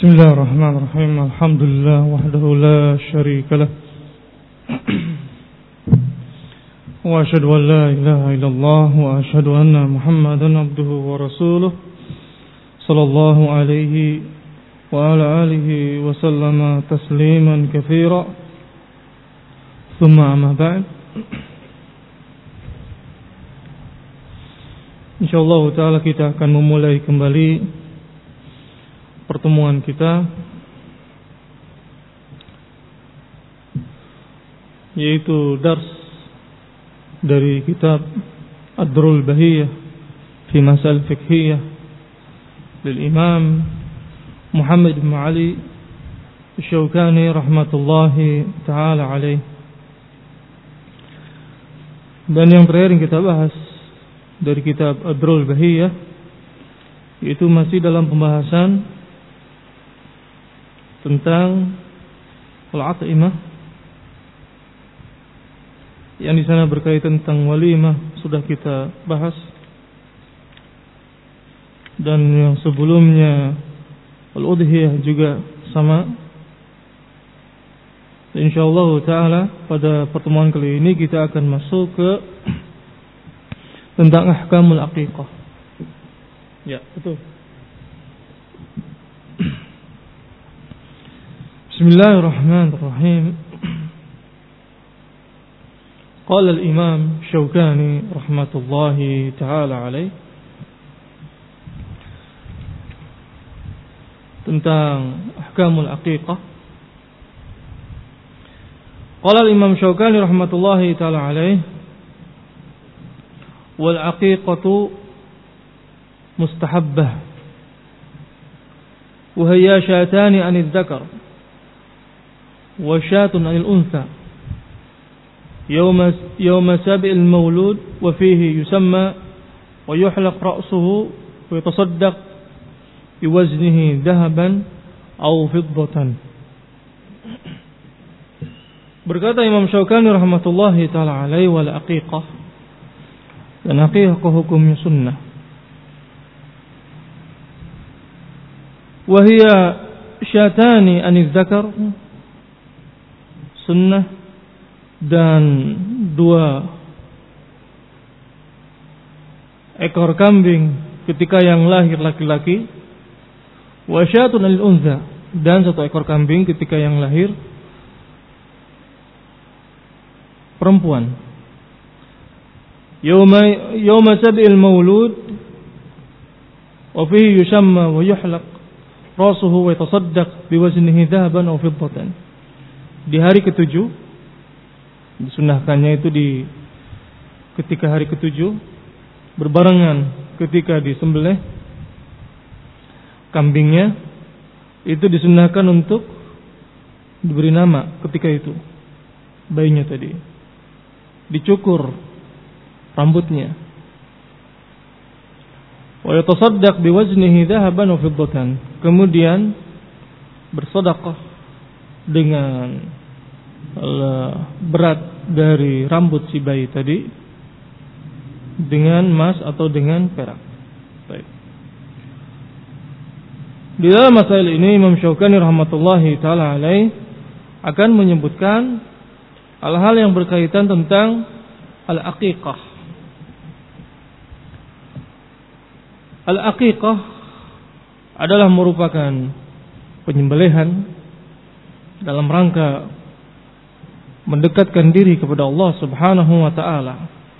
Bismillahirrahmanirrahim. Alhamdulillah wahdahu la syarika lah. Wa asyhadu an la ilaha illallah wa asyhadu anna Muhammadan abduhu wa rasuluh sallallahu alaihi wa ala alihi wa sallama tasliman katsira. Tsumma amma ba'd. Insyaallah taala kita akan memulai kembali pertemuan kita, yaitu dars dari kitab Ad-Durrul Bahiyah fi Masail Fiqhiyah lil Imam Muhammad bin Ali Asy-Syaukani rahmatullahi taala alaih. Dan yang terakhir yang kita bahas dari kitab Ad-Durrul Bahiyah yaitu masih dalam pembahasan tentang al-at'imah, yang di sana berkaitan tentang walimah sudah kita bahas, dan yang sebelumnya al-udhiyah juga sama. Insyaallah taala pada pertemuan kali ini kita akan masuk ke tentang ahkamul aqiqah. Ya, betul. Bismillahirrahmanirrahim. Qala al-Imam Syaukani rahmatullahi taala alaih tentang ahkamul aqiqah. Qala al-Imam Syaukani rahmatullahi taala alaih, wal aqiqatu mustahabbah wa hiya syatani 'anil dzakar wa syatun 'anil untha yawma sabi'il maulud wa fihi yusamma wa yuhlaq ra'suhu wa yatasaddaq bi waznihi dhahaban aw fiddatan. Berkata Imam Syaukani rahmatullahi taala alaihi, wal aqiqah, dan aqiqah hukumnya sunnah. Wahia syatani anil zakar, sunnah dan 2 ekor kambing ketika yang lahir laki-laki, wa syatun anil untha, dan 1 ekor kambing ketika yang lahir perempuan. Yawma sabi'il maulud wa fihi yusamma wa yuhlaq rasuhu wa yatasaddaq biwaznihi dhahaban aw fiddatan. Di hari ke-7, disunahkannya itu ketika hari ke-7 berbarengan ketika disembelih kambingnya, itu disunahkan untuk diberi nama ketika itu bayinya tadi, dicukur rambutnya, wa yatasaddaq biwaznihi dhahaban wa fiddatan, kemudian bersedekah dengan berat dari rambut si bayi tadi dengan emas atau dengan perak. Baik. Di dalam masalah ini Imam Syaukani rahmatullahi taala alaih akan menyebutkan hal-hal yang berkaitan tentang al-aqiqah. Al-aqiqah adalah merupakan penyembelihan dalam rangka mendekatkan diri kepada Allah Subhanahu wa taala,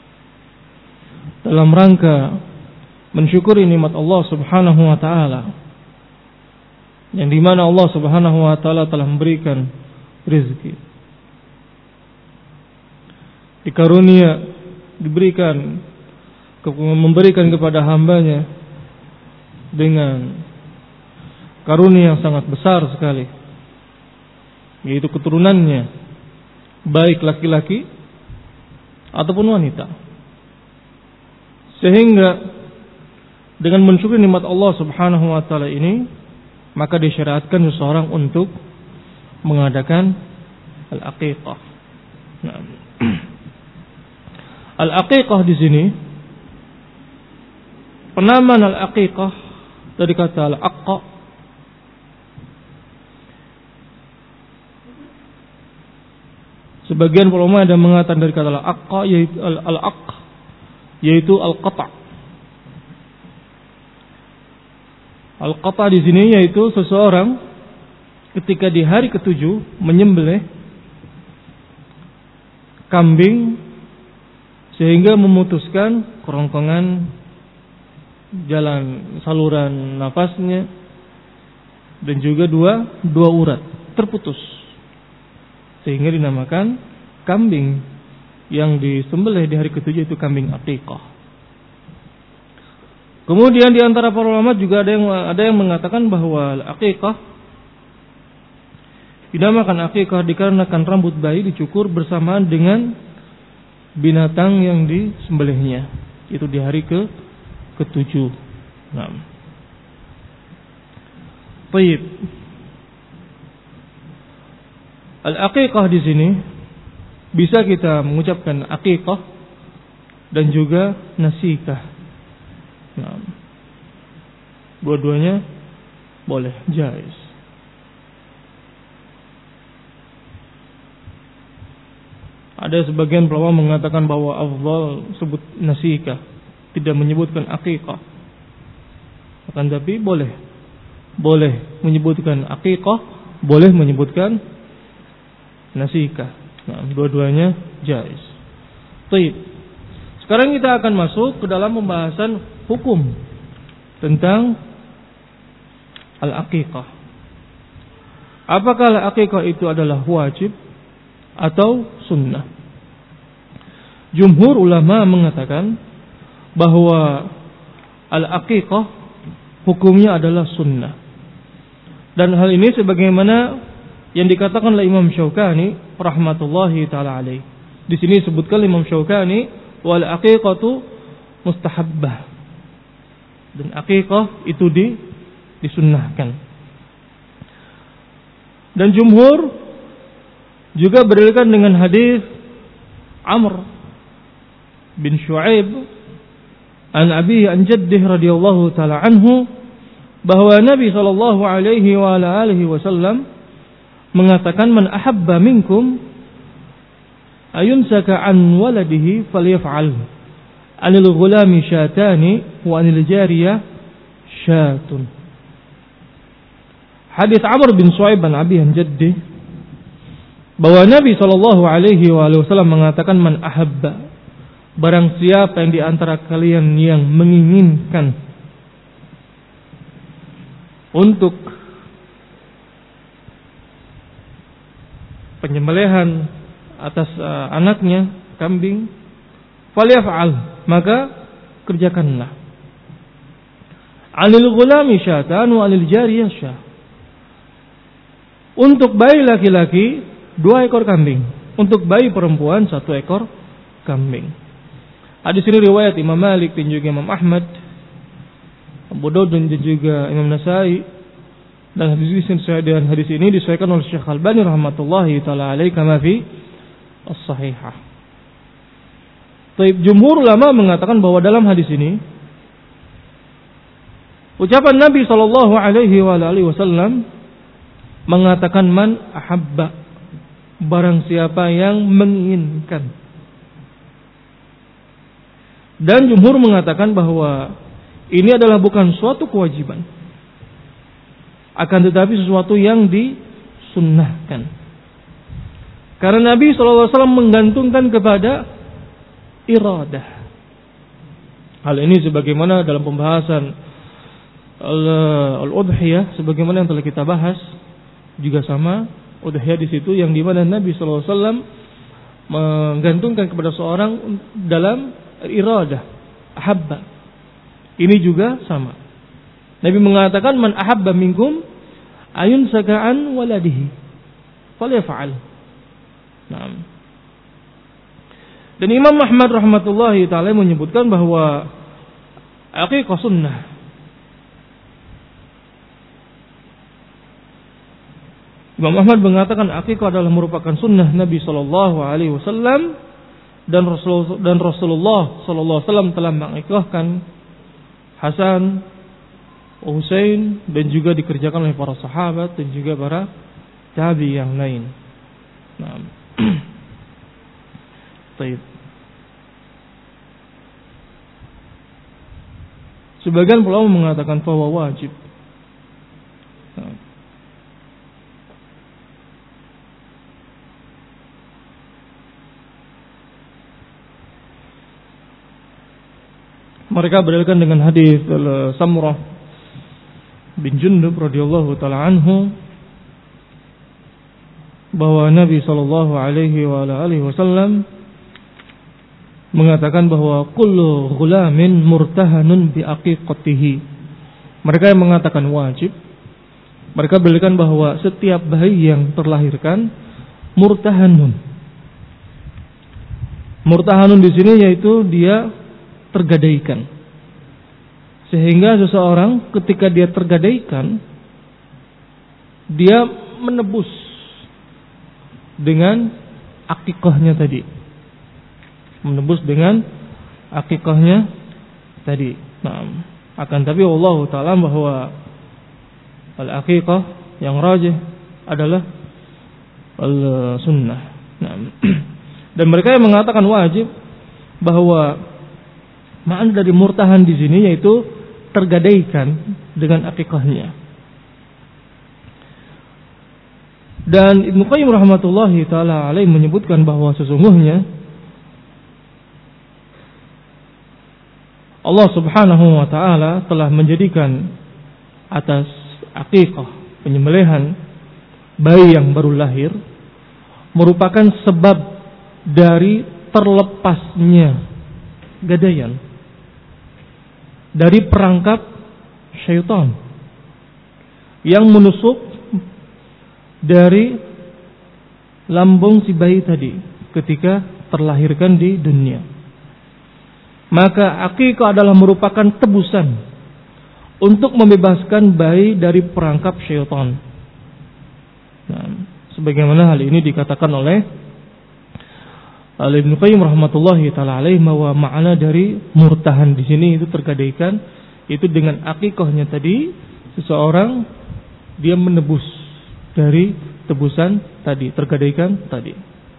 dalam rangka mensyukuri nikmat Allah Subhanahu wa taala, yang dimana Allah Subhanahu wa taala telah memberikan rezeki, dikarunia, memberikan kepada hambanya dengan karunia yang sangat besar sekali, yaitu keturunannya, baik laki-laki ataupun wanita. Sehingga dengan mensyukuri nikmat Allah Subhanahu wa taala ini, maka disyariatkan seseorang untuk mengadakan al-aqiqah. Nah, al-aqiqah di sini, penamaan al-aqiqah dari kata al-aqqa, Sebagian ulama ada mengatakan dari kata al-aqqa yaitu al-aq yaitu al-qata'. Al-qata' di sini yaitu seseorang ketika di hari ke-7 menyembelih kambing sehingga memutuskan kerongkongan jalan saluran nafasnya dan juga dua urat terputus sehingga dinamakan kambing yang disembelih di hari ke-7 itu kambing aqiqah. Kemudian di antara para ulama juga ada yang mengatakan bahwa aqiqah dinamakan aqiqah dikarenakan rambut bayi dicukur bersamaan dengan binatang yang disembelihnya. Itu di hari ke-7. Nah. Baik. Al-aqiqah di sini bisa kita mengucapkan aqiqah dan juga nasikah. Nah. Dua-duanya boleh, jaiz. Ada sebagian ulama mengatakan bahwa afdal sebut nasikah, tidak menyebutkan aqiqah. Akan tapi boleh menyebutkan aqiqah, boleh menyebutkan nasikah. Nah, dua-duanya jaiz. Baik. Sekarang kita akan masuk ke dalam pembahasan hukum tentang al-aqiqah. Apakah al-aqiqah itu adalah wajib atau sunnah? Jumhur ulama mengatakan bahwa al-aqiqah hukumnya adalah sunnah. Dan hal ini sebagaimana yang dikatakan oleh Imam Syaukani rahmatullahi taala alaih. Di sini disebutkan Imam Syaukani wal aqiqatu mustahabbah. Dan aqiqah itu disunnahkan. Dan jumhur juga berdalilkan dengan hadis Amr bin Shu'aib an abihi an jaddih radhiyallahu taala anhu bahwa Nabi sallallahu alaihi wa alihi wasallam mengatakan man ahabba minkum ayunsaka an waladihi falyaf'al anil ghulami syatani wa anil jariyah syatun. Hadis Amr bin Shu'aib an abihi an jaddih bahwa Nabi sallallahu alaihi wasallam mengatakan man ahabba, barang siapa yang di antara kalian yang menginginkan untuk penyembelihan atas anaknya kambing, falyaf'al, maka kerjakanlah. Anil ghulami syatan wa anil jariyah syah. Untuk bayi laki-laki 2 ekor kambing, untuk bayi perempuan 1 ekor kambing. Hadis ini riwayat Imam Malik dan juga Imam Ahmad, Abu Daud dan juga Imam Nasai. Dan hadis ini disahihkan oleh Syekh Al-Albani rahmatullahi taala alaihi kama fi as-sahihah. Taib jumhur ulama mengatakan bahwa dalam hadis ini ucapan Nabi sallallahu alaihi wasallam mengatakan man ahabba, barang siapa yang menginginkan. Dan jumhur mengatakan bahwa ini adalah bukan suatu kewajiban, akan tetapi sesuatu yang disunnahkan. Karena Nabi SAW menggantungkan kepada iradah. Hal ini sebagaimana dalam pembahasan al-udhiyah, sebagaimana yang telah kita bahas, juga sama udhiyah di situ yang dimana Nabi SAW menggantungkan kepada seorang dalam iradah, ahabba. Ini juga sama. Nabi mengatakan man ahabba minkum ayun saka'an waladihi falyaf'al. Naam. Dan Imam Ahmad rahmatullahi taala menyebutkan bahwa aqiqah sunnah. Imam Ahmad mengatakan aqiqah adalah merupakan sunnah Nabi sallallahu alaihi wasallam dan Rasulullah sallallahu alaihi wasallam telah mengaqiqahkan Hasan, Husain dan juga dikerjakan oleh para sahabat dan juga para tabi yang lain. Nah. Baik. Sebagian ulama mengatakan bahwa wajib. Mereka berdalilkan dengan hadis Samurah bin Jundub radhiyallahu taala anhu bahwa Nabi sallallahu alaihi wasallam mengatakan bahwa kullu ghulamin murtahanun bi aqiqatihi. Mereka yang mengatakan wajib, mereka berdalilkan bahwa setiap bayi yang terlahirkan murtahanun. Murtahanun di sini yaitu dia tergadaikan. Sehingga seseorang ketika dia tergadaikan, dia menebus dengan akikahnya tadi. Menebus dengan akikahnya tadi. Nah, akan tapi Allah Ta'ala bahwa al-akikah yang rajih adalah al-sunnah. Nah, dan mereka yang mengatakan wajib, bahwa makna dari murtahan di sini yaitu tergadaikan dengan akikahnya. Dan Ibnu Qayyim rahmatullahi taala alaih menyebutkan bahwa sesungguhnya Allah Subhanahu wa taala telah menjadikan atas akikah, penyembelihan bayi yang baru lahir, merupakan sebab dari terlepasnya gadaian dari perangkap syaitan yang menusuk dari lambung si bayi tadi ketika terlahirkan di dunia. Maka akikah adalah merupakan tebusan untuk membebaskan bayi dari perangkap syaitan. Nah, sebagaimana hal ini dikatakan oleh Ibnu Qayyim rahmatullahi taala alaih, bahwa makna dari murtahan di sini itu tergadaikan itu dengan akikahnya tadi, seseorang dia menebus dari tebusan tadi, tergadaikan tadi.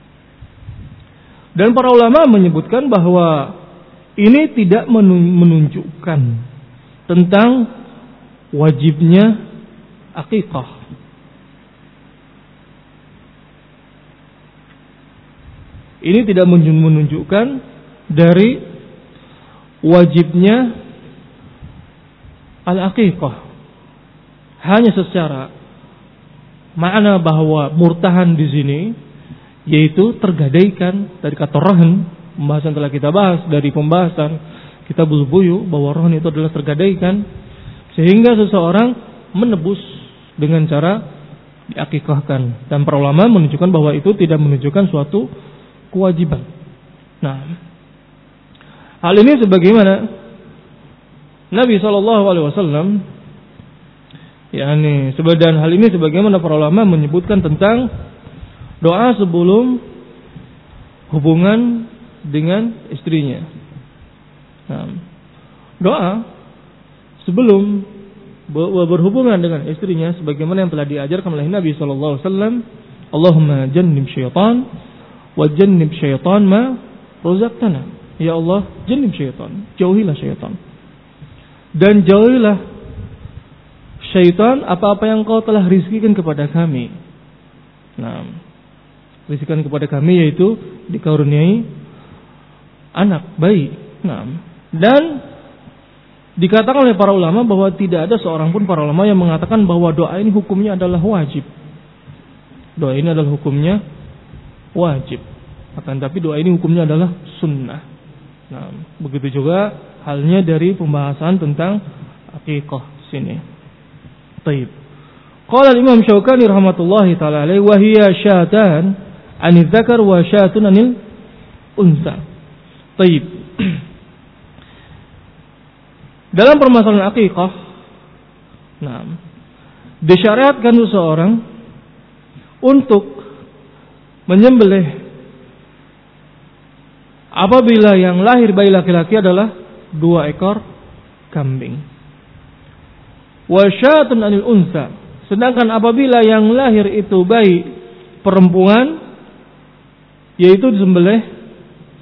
Dan para ulama menyebutkan bahwa ini tidak menunjukkan tentang wajibnya akikah. Ini tidak menunjukkan dari wajibnya al-aqiqah. Hanya secara makna bahwa murtahan di sini yaitu tergadaikan dari kata rahan, pembahasan telah kita bahas dari pembahasan Kitabul Buyu bahwa rahan itu adalah tergadaikan, sehingga seseorang menebus dengan cara diakikahkan. Dan para ulama menunjukkan bahwa itu tidak menunjukkan suatu kewajiban. Nah, hal ini sebagaimana Nabi SAW, yakni sebagian hal ini sebagaimana para ulama menyebutkan tentang doa sebelum hubungan dengan istrinya. Nah, doa sebelum berhubungan dengan istrinya sebagaimana yang telah diajarkan oleh Nabi SAW, Allahumma jannib syaitan wa jannib syaitan ma razaqtana. Ya Allah, jannib syaitan, jauhilah syaitan, dan jauhilah syaitan apa-apa yang Kau telah rizkikan kepada kami. Nah, rizkikan kepada kami yaitu dikaruniai anak, bayi. Nah, dan dikatakan oleh para ulama bahwa tidak ada seorang pun para ulama yang mengatakan bahwa doa ini hukumnya adalah wajib. Doa ini adalah hukumnya wajib. Akan tapi doa ini hukumnya adalah sunnah. Nah, begitu juga halnya dari pembahasan tentang akikah sini. Taib. Qala Imam Syaukani rahmatullahi taala alaihi wa hiya syatan anil dzakar wa syatun anil unsa. Taib. Dalam permasalahan akikah, nah, disyariatkan seseorang untuk menyembelih apabila yang lahir bayi laki-laki adalah 2 ekor kambing. Wa syatun anil unsa. Sedangkan apabila yang lahir itu bayi perempuan, yaitu disembelih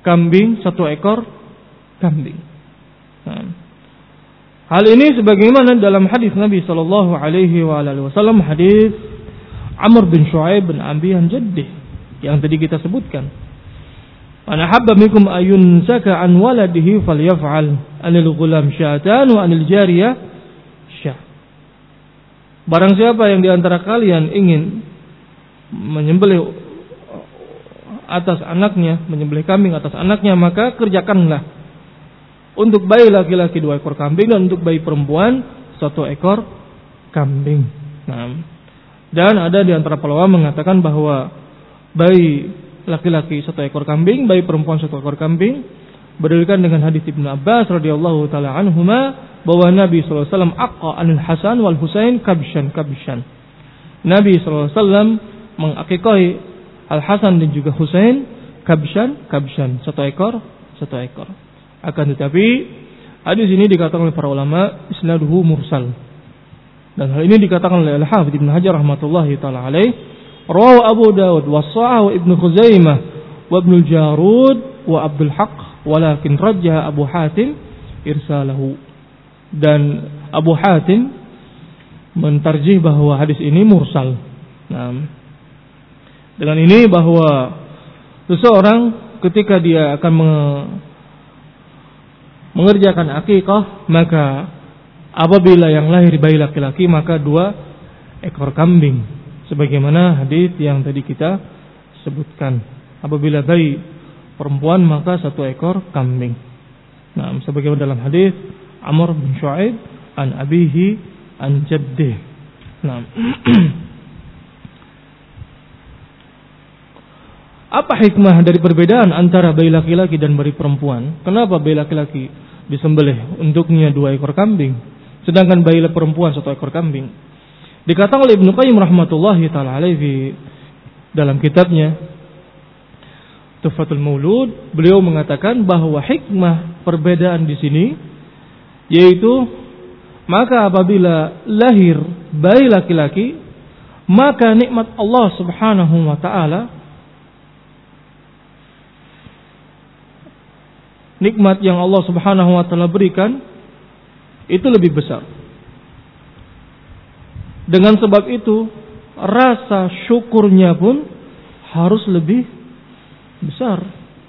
kambing, 1 ekor kambing. Nah, hal ini sebagaimana dalam hadis Nabi sallallahu alaihi wasallam, hadis Amr bin Shu'aib bin Abi Jaddih yang tadi kita sebutkan. Ana habba minkum ayunsaka an waladihi falyaf'al anil ghulam syatan wa anil jariyah syah. Barang siapa yang di antara kalian ingin menyembelih atas anaknya, menyembelih kambing atas anaknya, maka kerjakanlah untuk bayi laki-laki 2 ekor kambing dan untuk bayi perempuan 1 ekor kambing. Nah, dan ada di antara para ulama mengatakan bahwa bayi laki-laki 1 ekor kambing, bayi perempuan 1 ekor kambing, berdasarkan dengan hadis Ibnu Abbas radhiyallahu taala anhuma bahwa Nabi sallallahu alaihi wasallam aqqa anil Hasan wal Husain kabshan. Nabi sallallahu alaihi wasallam mengakikahi Al Hasan dan juga Husain kabshan, 1 ekor. Akan tetapi hadis ini dikatakan oleh para ulama isnaduhu mursal. Dan hal ini dikatakan oleh Al-Hafidz Ibnu Hajar rahmatullahi taala alaih, rawahu Abu Dawud wa Sahih Ibnu Khuzaimah wa Ibnu Jarud wa Abdul Haq, walakin rajjaha Abu Hatim irsalahu. Dan Abu Hatim mentarjih bahwa hadis ini mursal. Nah, dengan ini bahwa seseorang ketika dia akan mengerjakan akikah, maka apabila yang lahir bayi laki-laki maka 2 ekor kambing, sebagaimana hadis yang tadi kita sebutkan. Apabila bayi perempuan maka 1 ekor kambing. Nah, sebagaimana dalam hadis Amr bin Shu'aib an abihi an jaddih. Nah, apa hikmah dari perbedaan antara bayi laki-laki dan bayi perempuan? Kenapa bayi laki-laki disembelih untuknya 2 ekor kambing, sedangkan bayi perempuan 1 ekor kambing? Dikatakan oleh Ibnu Qayyim rahmatullahi taala alaihi dalam kitabnya Tuhfatul Maulud, beliau mengatakan bahwa hikmah perbedaan di sini yaitu, maka apabila lahir bayi laki-laki, maka nikmat Allah Subhanahu wa taala, nikmat yang Allah Subhanahu wa taala berikan itu lebih besar. Dengan sebab itu rasa syukurnya pun harus lebih besar.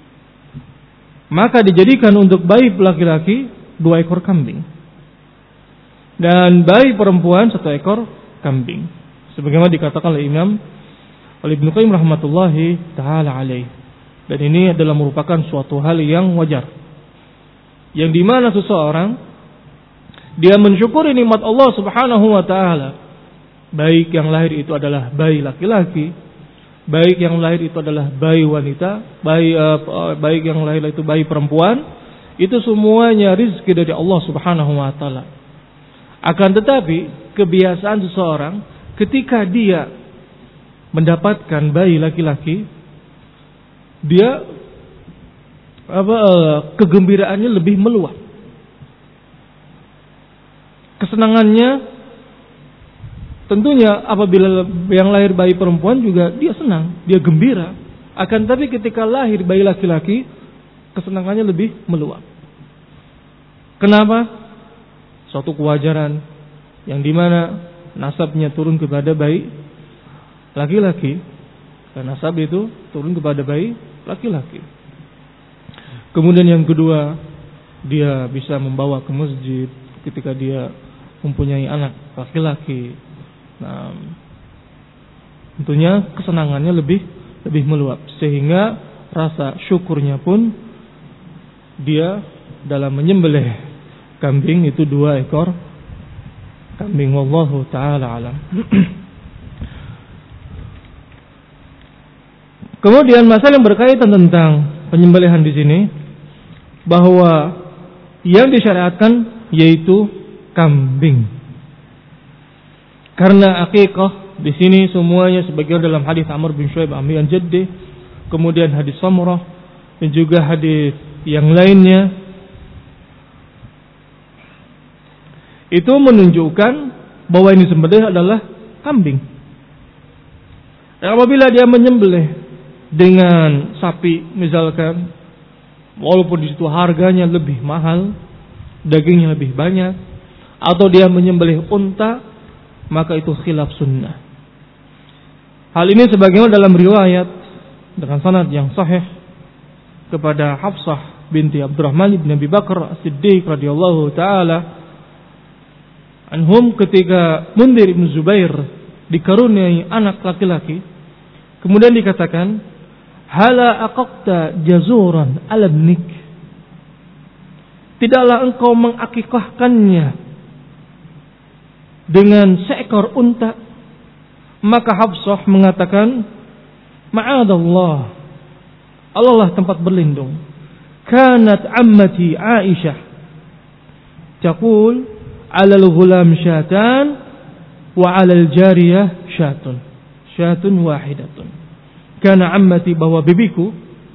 Maka dijadikan untuk bayi laki-laki 2 ekor kambing dan bayi perempuan 1 ekor kambing, sebagaimana dikatakan oleh Ibnu Qayyim rahmatullahi taala alaih. Dan ini adalah merupakan suatu hal yang wajar, yang dimana seseorang dia mensyukuri nikmat Allah Subhanahu wa taala, baik yang lahir itu adalah bayi laki-laki, baik yang lahir itu adalah bayi wanita, baik yang lahir itu bayi perempuan, itu semuanya rezeki dari Allah Subhanahu wa taala. Akan tetapi kebiasaan seseorang ketika dia mendapatkan bayi laki-laki, dia kegembiraannya lebih meluap. Kesenangannya tentunya apabila yang lahir bayi perempuan juga dia senang, dia gembira. Akan tapi ketika lahir bayi laki-laki, kesenangannya lebih meluap. Kenapa? Suatu kewajaran yang dimana nasabnya turun kepada bayi laki-laki, dan nasab itu turun kepada bayi laki-laki. Kemudian yang kedua, dia bisa membawa ke masjid ketika dia mempunyai anak laki-laki. Nah, tentunya kesenangannya lebih meluap, sehingga rasa syukurnya pun dia dalam menyembelih kambing itu 2 ekor kambing. Wallahu ta'ala alam. Kemudian masalah yang berkaitan tentang penyembelihan di sini, bahwa yang disyariatkan yaitu kambing. Karena akikah di sini semuanya sebagian dalam hadis Amr bin Shu'aib Abi Jaddih, kemudian hadis Samurah dan juga hadis yang lainnya, itu menunjukkan bahwa ini sembelih adalah kambing. Dan apabila dia menyembelih dengan sapi misalkan, walaupun di situ harganya lebih mahal, dagingnya lebih banyak, atau dia menyembelih unta, maka itu khilaf sunnah. Hal ini sebagaimana dalam riwayat dengan sanad yang sahih kepada Hafsah binti Abdurrahman bin Abi Bakar As-Siddiq radhiyallahu taala anhum, ketika Mundir bin Zubair dikaruniai anak laki-laki, kemudian dikatakan, hala aqaqta jazuran ala ibnik, tidaklah engkau mengakikahkannya dengan seekor unta? Maka Hafsah mengatakan, ma'adallah, Allah lah tempat berlindung, kanat ammati Aisyah taqul 'ala al-ghulam syatan wa 'ala al-jariyah syatun wahidatun. Kana ammati, bahwa bibiku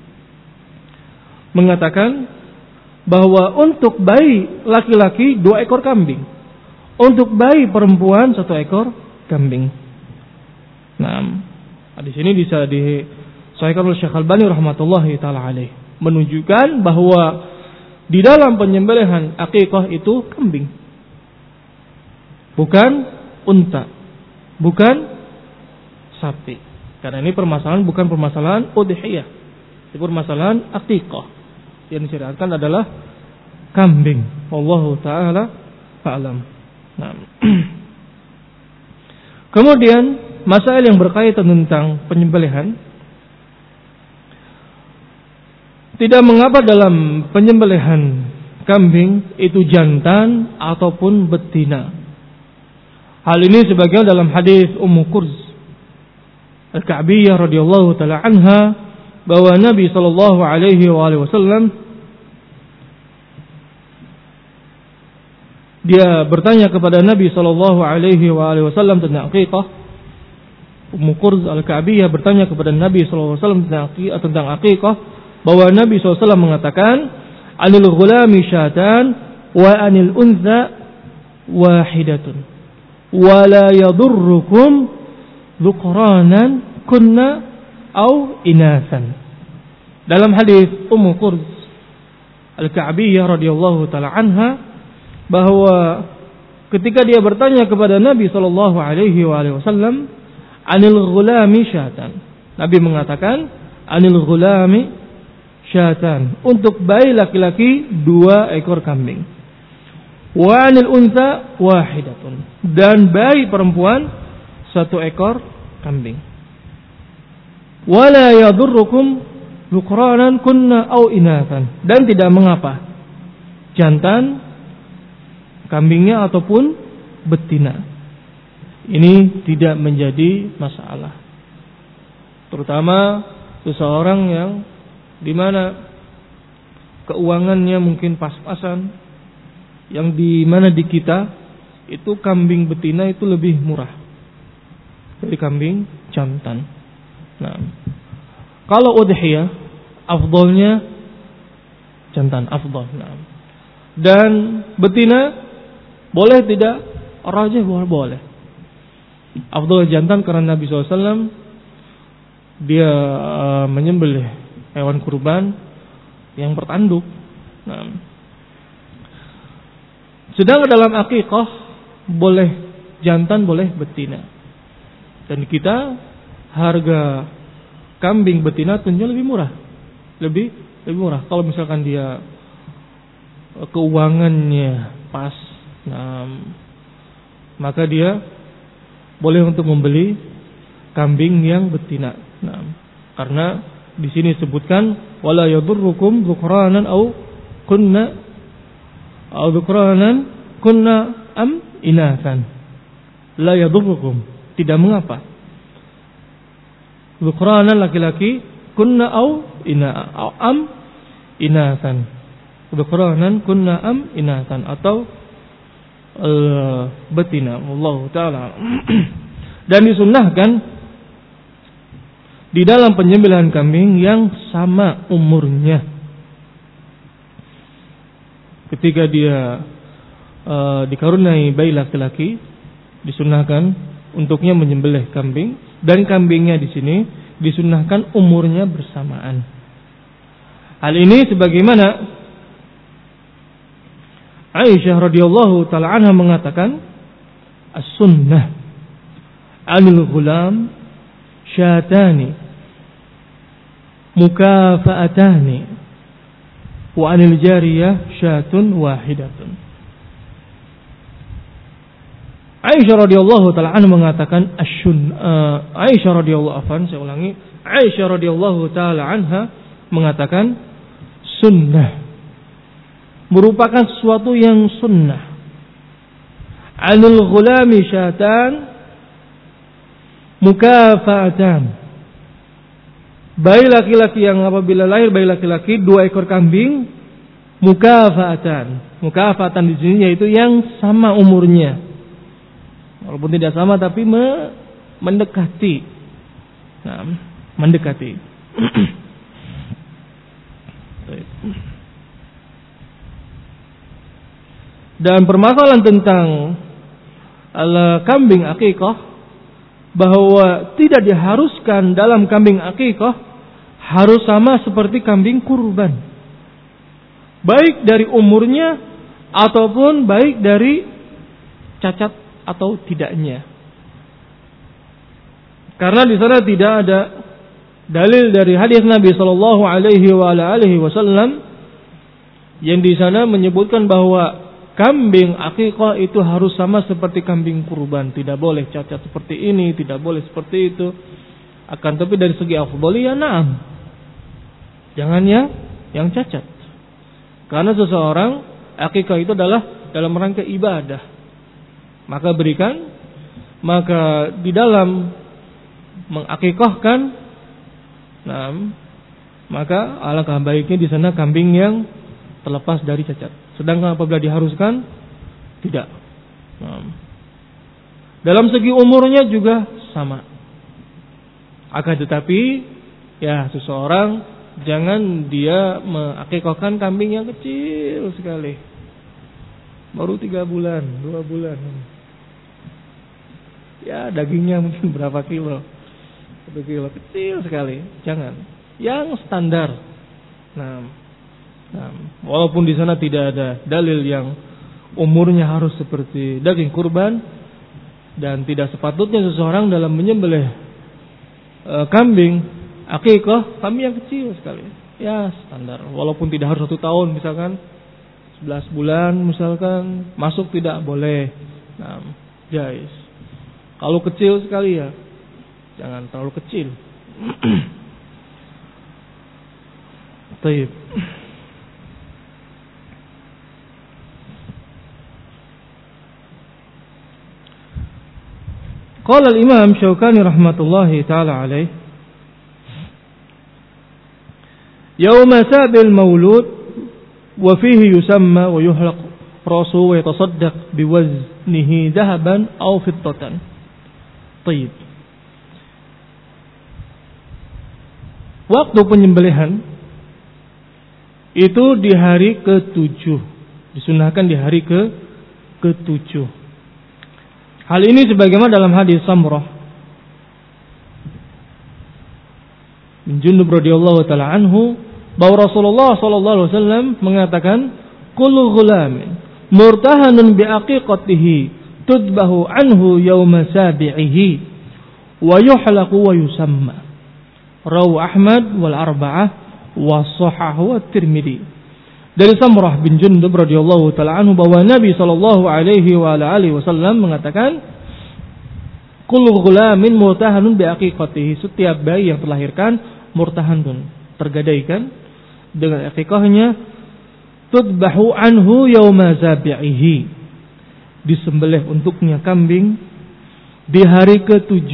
mengatakan bahwa untuk bayi laki-laki 2 ekor kambing, untuk bayi perempuan 1 ekor kambing. Nah, di sini bisa disahihkan oleh Syekh Al-Albani rahmatullahi taala alaih, menunjukkan bahwa di dalam penyembelihan akikah itu kambing, bukan unta, bukan sapi. Karena ini permasalahan bukan permasalahan udhiyah, ini permasalahan akikah. Yang disyariatkan adalah kambing. Wallahu taala a'lam. Nah. Kemudian masalah yang berkaitan tentang penyembelihan, tidak mengapa dalam penyembelihan kambing itu jantan ataupun betina. Hal ini sebagaimana dalam hadis Ummu Kurz Al-Ka'biyah radhiyallahu taala anha, bahwa Nabi sallallahu alaihi wasallam dia bertanya kepada Nabi sallallahu alaihi wasallam tentang akikah. Ummu Kurz Al-Ka'biyah bertanya kepada Nabi sallallahu alaihi wasallam tentang akikah, bahwa Nabi sallallahu alaihi wasallam mengatakan, anil ghulami syatan wa anil untha wahidatun wa la yadurrukum dhukranan kunna au inasan. Dalam hadis Ummu Kurz Al-Ka'biyah radhiyallahu taala anha, bahwa ketika dia bertanya kepada Nabi sallallahu alaihi wasallam anil ghulami syatan, Nabi mengatakan anil ghulami syatan, untuk bayi laki-laki 2 ekor kambing, wa anil untha wahidatun, dan bayi perempuan 1 ekor kambing, wala yadurrukum dhukranan kunna au inathan, dan tidak mengapa jantan kambingnya ataupun betina, ini tidak menjadi masalah. Terutama seseorang yang dimana keuangannya mungkin pas-pasan, yang dimana di kita itu kambing betina itu lebih murah dari kambing jantan. Nah, kalau udhiyah afdolnya jantan afdol. Nah, dan betina boleh tidak? Rajih boleh. Afdal jantan karena Nabi SAW dia menyembelih hewan kurban yang bertanduk. Nah, sedangkan dalam akikah boleh jantan boleh betina. Dan kita harga kambing betina tentunya lebih murah, lebih murah. Kalau misalkan dia keuangannya pas, nah, maka dia boleh untuk membeli kambing yang betina. Nah, karena di sini disebutkan wala yadurrukum dhukranan au kunna am inathan. La yadurrukum, tidak mengapa. Dhukranan laki-laki, kunna au am inathan. Dhukranan kunna am inathan, atau betina. Allah taala. Dan disunnahkan di dalam penyembelihan kambing yang sama umurnya, ketika dia dikaruniai bayi laki-laki, disunnahkan untuknya menyembelih kambing, dan kambingnya di sini disunnahkan umurnya bersamaan. Hal ini sebagaimana Aisyah radhiyallahu taala anha mengatakan, as-sunnah 'anil ghulam syatani mukafa'atani wa 'anil jariyah syatun wahidatun. Aisyah radhiyallahu taala anha mengatakan Aisyah radhiyallahu taala anha mengatakan sunnah merupakan sesuatu yang sunnah. 'Anil ghulami syatan mukafa'atan. Bayi laki-laki yang apabila lahir bayi laki-laki 2 ekor kambing, mukafa'atan. Mukafa'atan di sini yaitu yang sama umurnya. Walaupun tidak sama tapi mendekati. Nah, mendekati. Dan permasalahan tentang kambing akikah, bahwa tidak diharuskan dalam kambing akikah harus sama seperti kambing kurban, baik dari umurnya ataupun baik dari cacat atau tidaknya. Karena di sana tidak ada dalil dari hadis Nabi sallallahu alaihi wasallam yang di sana menyebutkan bahwa kambing akikah itu harus sama seperti kambing kurban, tidak boleh cacat seperti ini, tidak boleh seperti itu. Akan tapi dari segi afdhaliyah, na'am, jangan yang cacat. Karena seseorang akikah itu adalah dalam rangka ibadah. Maka berikan, maka di dalam mengakikahkan, nah, maka alangkah baiknya di sana kambing yang terlepas dari cacat. Sedangkan apabila diharuskan, tidak. Nah, dalam segi umurnya juga sama. Akan tetapi, ya seseorang jangan dia mengakikahkan kambing yang kecil sekali, baru 3 bulan, 2 bulan. Ya dagingnya mungkin berapa kilo, 1 kilo, kecil sekali. Jangan. Yang standar. Nah, walaupun di sana tidak ada dalil yang umurnya harus seperti daging kurban, dan tidak sepatutnya seseorang dalam menyembelih kambing akikah kambing yang kecil sekali. Ya standar. Walaupun tidak harus 1 tahun, misalkan 11 bulan misalkan masuk, tidak boleh. Nah, jais. Kalau kecil sekali ya jangan terlalu kecil. Baik. Qala al-Imam Syauqani rahmatullahi taala alaih, yauma sabil maulud wa fihi yusamma wa yuhlaq rasu wa yatasaddaq biwaznihi dhahaban aw fiddatan. Tayyib. Waktu penyembelihan itu di hari ke-7, disunahkan di hari ke-7. Hal ini sebagaimana dalam hadis Samurah bin Jundub radhiyallahu taala anhu, bahwa Rasulullah sallallahu alaihi wasallam mengatakan, kullu ghulamin murtahanun bi aqiqatihi tudbahu anhu yawma sabi'ihi wa yuhlaqu wa yusamma. Rawu Ahmad wal arba'ah wa sahahu at-Tirmidzi. Dari Samurah bin Jundub radhiyallahu taala anhu bahwa Nabi sallallahu alaihi wa alihi wasallam mengatakan, kullu ghulamin murtahanun bi aqiqatihi, setiap bayi yang terlahirkan murtahanun, tergadaikan dengan akikahnya, tudbahu anhu yauma sabi'ihi, disembelih untuknya kambing di hari ke-7,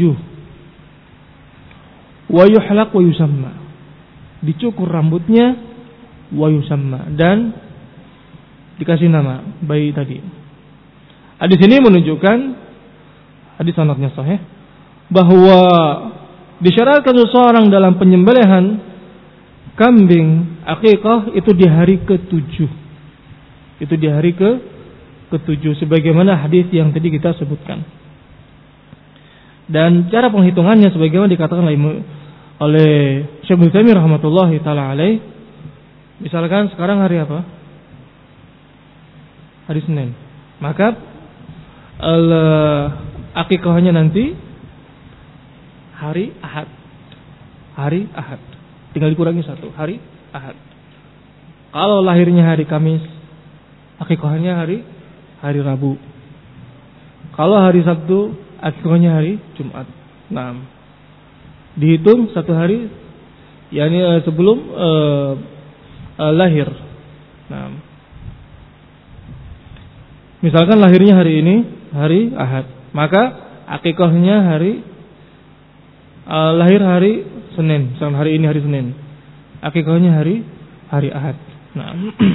wa yuhlaq wa yusamma, dicukur rambutnya, wa yusamma, dan dikasih nama bayi tadi. Hadis ini menunjukkan, hadis sanadnya sahih, bahwa disyaratkan seseorang dalam penyembelihan kambing akikah itu di hari ke-7. Itu di hari ke-7 sebagaimana hadis yang tadi kita sebutkan. Dan cara penghitungannya sebagaimana dikatakan oleh Syekh Ibnu Taimiyah rahmatullahi taala alaih, Misalkan sekarang hari apa? Hari Senin. Maka akikahnya nanti hari Ahad. Hari Ahad. Tinggal dikurangi 1, hari Ahad. Kalau lahirnya hari Kamis, akikahnya hari Rabu. Kalau hari Sabtu, akikahnya hari Jumat. Nah, dihitung 1 hari, yakni sebelum lahir. Nah, misalkan lahirnya hari ini, hari Ahad, maka akikahnya lahir hari Senin. Misalkan hari ini hari Senin, akikahnya hari Ahad. Nah,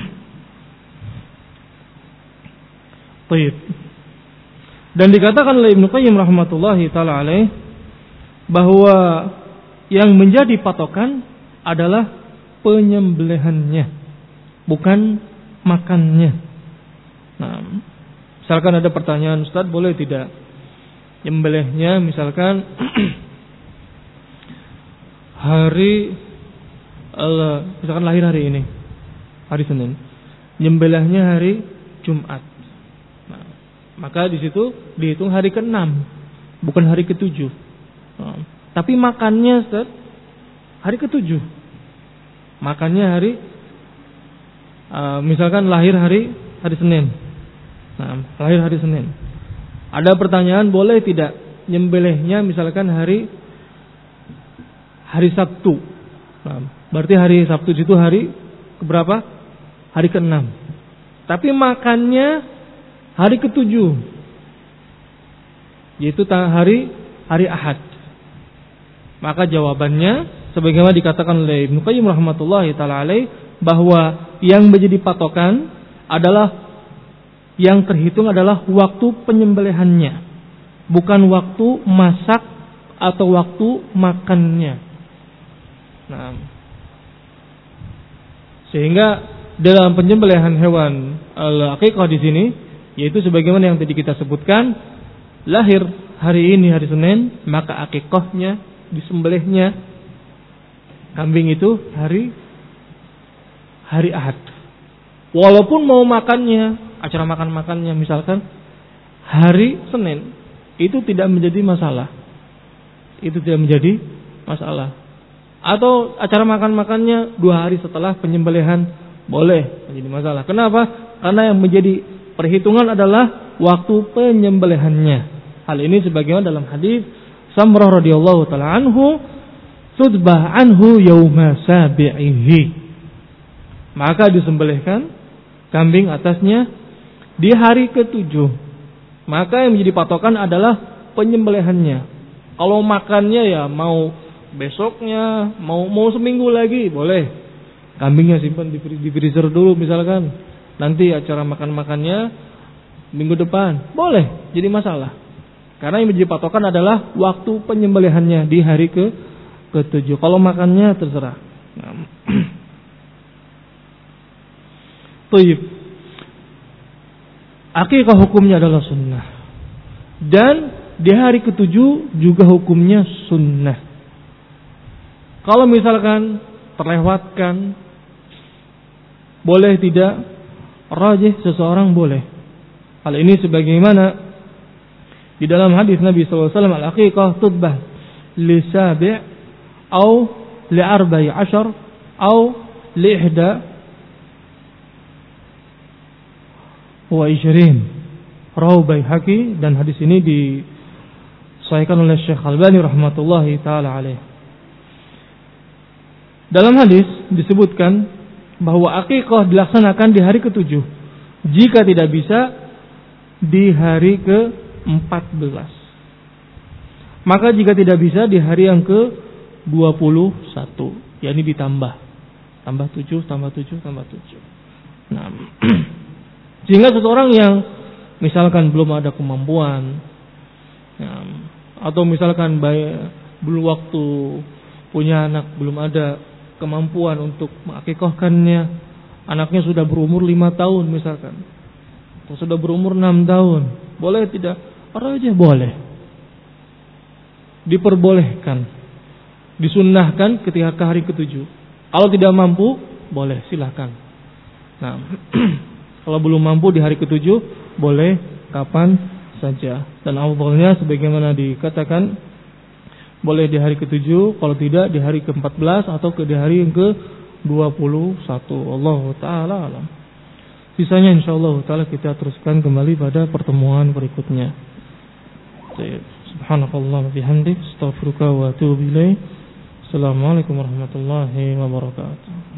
baik. Dan dikatakan oleh Ibnu Qayyim rahmatullahi taala alaih bahwa yang menjadi patokan adalah penyembelihannya, bukan makannya. Nah, misalkan ada pertanyaan, Ustaz, boleh tidak nyembelihnya misalkan misalkan lahir hari ini, hari Senin, nyembelihnya hari Jumat. Nah, maka di situ dihitung hari ke-6, bukan hari ke-7. Nah, tapi makannya, Ustaz, hari ke-7. Makannya misalkan lahir hari Senin. Nah, lahir hari Senin. Ada pertanyaan, boleh tidak nyembelihnya misalkan hari Sabtu. Nah, berarti hari Sabtu itu hari keberapa? Hari ke-6. Tapi makannya hari ke-7. Yaitu hari Ahad. Maka jawabannya sebagaimana dikatakan oleh Ibnu Qayyim rahmatullahi taala alaih bahwa yang menjadi patokan adalah yang terhitung adalah waktu penyembelihannya, bukan waktu masak atau waktu makannya. Nah, sehingga dalam penyembelihan hewan al-aqiqah di sini, yaitu sebagaimana yang tadi kita sebutkan, lahir hari ini hari Senin, maka aqiqahnya, disembelihnya kambing itu hari Ahad. Walaupun mau makannya, acara makan-makannya misalkan hari Senin, itu tidak menjadi masalah. Itu tidak menjadi masalah. Atau acara makan-makannya 2 hari setelah penyembelihan, boleh menjadi masalah. Kenapa? Karena yang menjadi perhitungan adalah waktu penyembelihannya. Hal ini sebagaimana dalam hadis Samrah radhiyallahu taala anhu, "Tudbah anhu yauma sabi'ihi." Maka disembelihkan kambing atasnya di hari ke-7. Maka yang menjadi patokan adalah penyembelihannya. Kalau makannya ya mau besoknya, mau seminggu lagi, boleh. Kambingnya simpan di freezer dulu misalkan. Nanti acara makan-makannya minggu depan, boleh, jadi masalah. Karena yang menjadi patokan adalah waktu penyembelihannya di hari ke-7. Kalau makannya terserah. Thayyib. Akikah hukumnya adalah sunnah. Dan di hari ke-7 juga hukumnya sunnah. Kalau misalkan terlewatkan, boleh tidak? Rajih seseorang boleh. Hal ini sebagaimana di dalam hadis Nabi SAW, al-aqiqah tudbah li sabi' atau li arba'i ashar atau li ihda wa ishrin. Rawahu Baihaqi, dan hadis ini disahihkan oleh Syekh Albani rahmatullahi taala alaih. Dalam hadis disebutkan bahwa akikah dilaksanakan di hari ke-7. Jika tidak bisa di hari ke-14. Maka jika tidak bisa di hari yang ke-21, yakni ditambah. Tambah 7, tambah 7, tambah 7. Nah, sehingga seseorang yang misalkan belum ada kemampuan, atau misalkan belum waktu punya anak, belum ada kemampuan untuk mengakikahkannya, anaknya sudah berumur 5 tahun misalkan, atau sudah berumur 6 tahun, boleh tidak? Orang aja boleh, diperbolehkan, disunnahkan ketika ke hari ke-7. Kalau tidak mampu, boleh, silahkan. Nah, kalau belum mampu di hari ke-7, boleh kapan saja. Dan afdhalnya sebagaimana dikatakan, boleh di hari ke-7, kalau tidak di hari ke-14 atau di hari yang ke-21. Wallahu ta'ala alam. Sisanya insyaallah ta'ala kita teruskan kembali pada pertemuan berikutnya. Subhanakallah wa bihamdik, astaghfiruka wa atubu ilaik. Assalamualaikum warahmatullahi wabarakatuh.